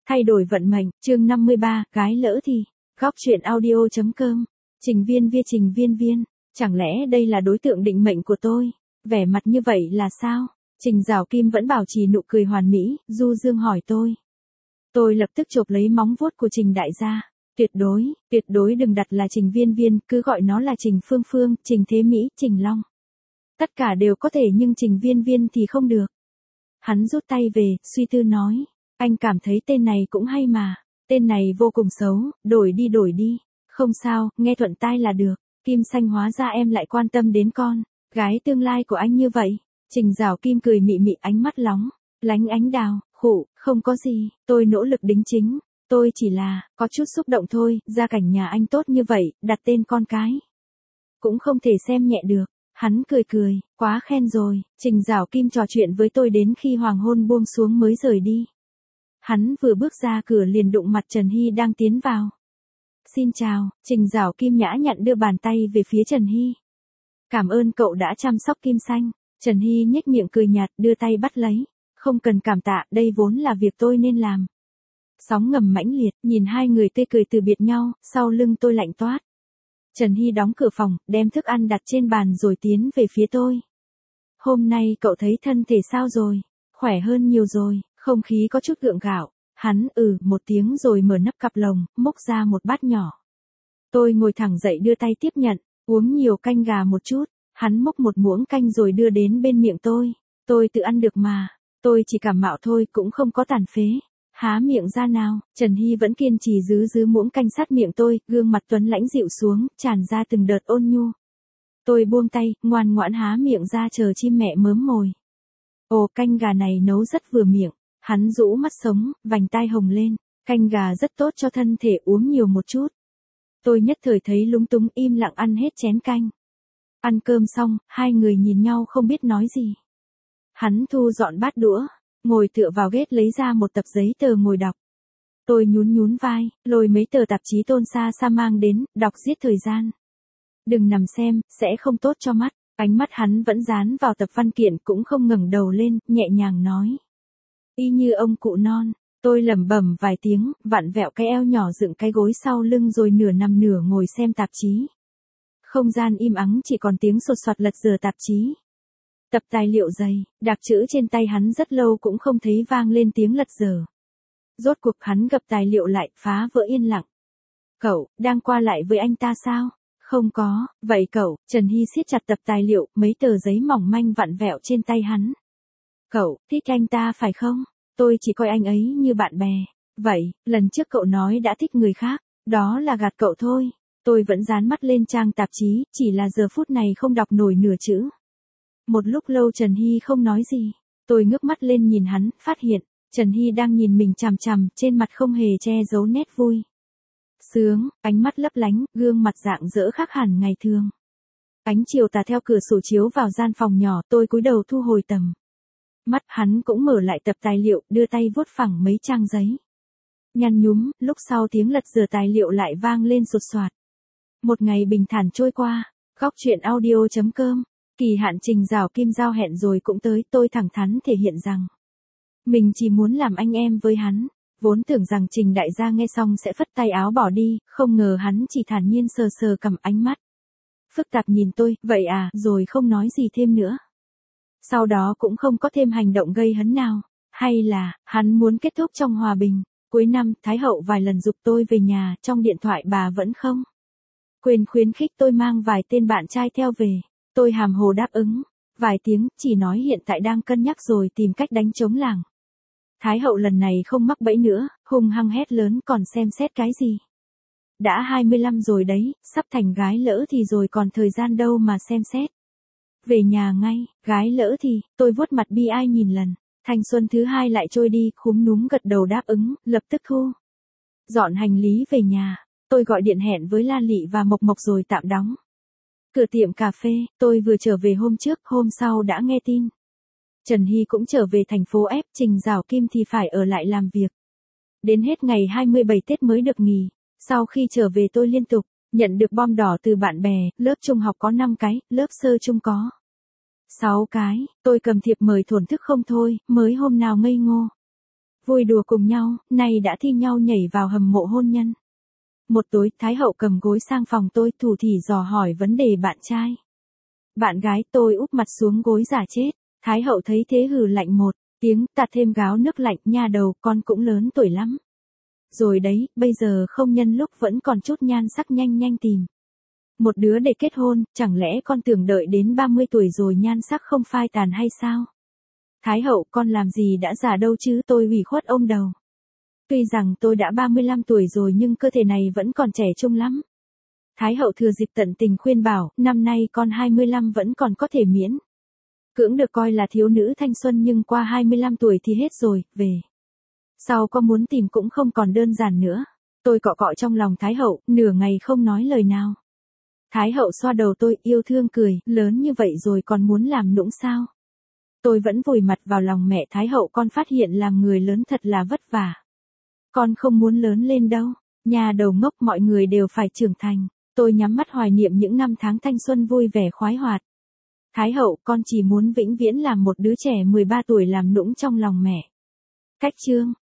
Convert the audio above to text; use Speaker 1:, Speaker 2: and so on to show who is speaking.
Speaker 1: Thay đổi vận mệnh, chương 53, gái lỡ thì. Góc truyện audio.com. Trình Viên Viên, chẳng lẽ đây là đối tượng định mệnh của tôi? Vẻ mặt như vậy là sao? Trình Giảo Kim vẫn bảo trì nụ cười hoàn mỹ, du dương hỏi tôi. Tôi lập tức chộp lấy móng vuốt của Trình đại gia. Tuyệt đối đừng đặt là Trình Viên Viên, cứ gọi nó là Trình Phương Phương, Trình Thế Mỹ, Trình Long. Tất cả đều có thể nhưng Trình Viên Viên thì không được. Hắn rút tay về, suy tư nói. Anh cảm thấy tên này cũng hay mà. Tên này vô cùng xấu, đổi đi. Không sao, nghe thuận tai là được. Kim Xanh hóa ra em lại quan tâm đến con gái tương lai của anh như vậy. Trình Giảo Kim cười mị mị, ánh mắt lánh ánh đào. Khụ, không có gì, tôi nỗ lực đính chính. Tôi chỉ là, có chút xúc động thôi, gia cảnh nhà anh tốt như vậy, đặt tên con cái cũng không thể xem nhẹ được. Hắn cười, quá khen rồi. Trình Giảo Kim trò chuyện với tôi đến khi hoàng hôn buông xuống mới rời đi. Hắn vừa bước ra cửa liền đụng mặt Trần Hy đang tiến vào. Xin chào, Trình Giảo Kim nhã nhặn đưa bàn tay về phía Trần Hy. Cảm ơn cậu đã chăm sóc Kim Xanh. Trần Hy nhếch miệng cười nhạt, đưa tay bắt lấy. Không cần cảm tạ, đây vốn là việc tôi nên làm. Sóng ngầm mãnh liệt, nhìn hai người tươi cười từ biệt nhau, sau lưng tôi lạnh toát. Trần Hy đóng cửa phòng, đem thức ăn đặt trên bàn rồi tiến về phía tôi. Hôm nay cậu thấy thân thể sao rồi? Khỏe hơn nhiều rồi, không khí có chút gượng gạo. Hắn một tiếng rồi mở nắp cặp lồng, múc ra một bát nhỏ. Tôi ngồi thẳng dậy đưa tay tiếp nhận, uống nhiều canh gà một chút. Hắn múc một muỗng canh rồi đưa đến bên miệng tôi. Tôi tự ăn được mà. Tôi chỉ cảm mạo thôi cũng không có tàn phế. Há miệng ra nào, Trần Hy vẫn kiên trì giữ muỗng canh sát miệng tôi, gương mặt tuấn lãnh dịu xuống, tràn ra từng đợt ôn nhu. Tôi buông tay, ngoan ngoãn há miệng ra chờ chim mẹ mớm mồi. Ồ, canh gà này nấu rất vừa miệng. Hắn rũ mắt sống, vành tai hồng lên. Canh gà rất tốt cho thân thể, uống nhiều một chút. Tôi nhất thời thấy lúng túng, im lặng ăn hết chén canh. Ăn cơm xong, hai người nhìn nhau không biết nói gì. Hắn thu dọn bát đũa, ngồi tựa vào ghế lấy ra một tập giấy tờ ngồi đọc. Tôi nhún vai, lôi mấy tờ tạp chí Tôn Sa mang đến, đọc giết thời gian. Đừng nằm xem, sẽ không tốt cho mắt. Ánh mắt hắn vẫn dán vào tập văn kiện, cũng không ngẩng đầu lên, nhẹ nhàng nói. Y như ông cụ non. Tôi lẩm bẩm vài tiếng, vặn vẹo cái eo nhỏ dựng cái gối sau lưng rồi nửa nằm nửa ngồi xem tạp chí. Không gian im ắng, chỉ còn tiếng sột soạt lật dở tạp chí. Tập tài liệu dày, đạc chữ trên tay hắn rất lâu cũng không thấy vang lên tiếng lật dở. Rốt cuộc hắn gập tài liệu lại, phá vỡ yên lặng. Cậu, đang qua lại với anh ta sao? Không có, vậy cậu, Trần Hy siết chặt tập tài liệu, mấy tờ giấy mỏng manh vặn vẹo trên tay hắn. Cậu, thích anh ta phải không? Tôi chỉ coi anh ấy như bạn bè. Vậy, lần trước cậu nói đã thích người khác, đó là gạt cậu thôi. Tôi vẫn dán mắt lên trang tạp chí, chỉ là giờ phút này không đọc nổi nửa chữ. Một lúc lâu Trần Hy không nói gì. Tôi ngước mắt lên nhìn hắn, phát hiện, Trần Hy đang nhìn mình chằm chằm, trên mặt không hề che giấu nét vui sướng, ánh mắt lấp lánh, gương mặt rạng rỡ khác hẳn ngày thường. Ánh chiều tà theo cửa sổ chiếu vào gian phòng nhỏ, tôi cúi đầu thu hồi tầm mắt. Hắn cũng mở lại tập tài liệu, đưa tay vuốt phẳng mấy trang giấy. Nhăn nhúm, lúc sau tiếng lật dở tài liệu lại vang lên sột soạt. Một ngày bình thản trôi qua. Góc truyện audio.com. Kỳ hạn Trình Giảo Kim giao hẹn rồi cũng tới, tôi thẳng thắn thể hiện rằng mình chỉ muốn làm anh em với hắn. Vốn tưởng rằng Trình đại gia nghe xong sẽ phất tay áo bỏ đi, không ngờ hắn chỉ thản nhiên sờ cầm, ánh mắt phức tạp nhìn tôi, vậy à, rồi không nói gì thêm nữa. Sau đó cũng không có thêm hành động gây hấn nào. Hay là, hắn muốn kết thúc trong hòa bình. Cuối năm, Thái hậu vài lần giục tôi về nhà, trong điện thoại bà vẫn không quên khuyến khích tôi mang vài tên bạn trai theo về. Tôi hàm hồ đáp ứng. Vài tiếng, chỉ nói hiện tại đang cân nhắc rồi tìm cách đánh chống làng. Thái hậu lần này không mắc bẫy nữa, hung hăng hét lớn, còn xem xét cái gì? Đã 25 rồi đấy, sắp thành gái lỡ thì rồi còn thời gian đâu mà xem xét. Về nhà ngay, gái lỡ thì, tôi vuốt mặt bi ai nhìn lần. Thanh xuân thứ hai lại trôi đi, khúm núm gật đầu đáp ứng, lập tức thu dọn hành lý về nhà. Tôi gọi điện hẹn với La Lị và Mộc Mộc rồi tạm đóng cửa tiệm cà phê. Tôi vừa trở về hôm trước, hôm sau đã nghe tin Trần Hy cũng trở về thành phố F, Trình Giảo Kim thì phải ở lại làm việc. Đến hết ngày 27 Tết mới được nghỉ. Sau khi trở về tôi liên tục nhận được bom đỏ từ bạn bè, lớp trung học có 5 cái, lớp sơ trung có 6 cái. Tôi cầm thiệp mời thổn thức không thôi, mới hôm nào ngây ngô Vui đùa cùng nhau, nay đã thi nhau nhảy vào hầm mộ hôn nhân. Một tối, Thái hậu cầm gối sang phòng tôi thủ thỉ dò hỏi vấn đề bạn trai. Bạn gái tôi úp mặt xuống gối giả chết. Thái hậu thấy thế hừ lạnh một tiếng, tạt thêm gáo nước lạnh, nha đầu, con cũng lớn tuổi lắm. Rồi đấy, bây giờ không nhân lúc vẫn còn chút nhan sắc, nhanh nhanh tìm một đứa để kết hôn, chẳng lẽ con tưởng đợi đến 30 tuổi rồi nhan sắc không phai tàn hay sao? Thái hậu, con làm gì đã già đâu chứ, tôi ủy khuất ôm đầu. Tuy rằng tôi đã 35 tuổi rồi nhưng cơ thể này vẫn còn trẻ trung lắm. Thái hậu thừa dịp tận tình khuyên bảo, năm nay con 25 vẫn còn có thể miễn cưỡng được coi là thiếu nữ thanh xuân, nhưng qua 25 tuổi thì hết rồi, về sau có muốn tìm cũng không còn đơn giản nữa. Tôi cọ cọ trong lòng Thái hậu, nửa ngày không nói lời nào. Thái hậu xoa đầu tôi, yêu thương cười, lớn như vậy rồi còn muốn làm nũng sao? Tôi vẫn vùi mặt vào lòng mẹ. Thái hậu, con phát hiện làm người lớn thật là vất vả. Con không muốn lớn lên đâu. Nhà đầu ngốc, mọi người đều phải trưởng thành. Tôi nhắm mắt hoài niệm những năm tháng thanh xuân vui vẻ khoái hoạt. Thái hậu, con chỉ muốn vĩnh viễn làm một đứa trẻ 13 tuổi làm nũng trong lòng mẹ. Cách chương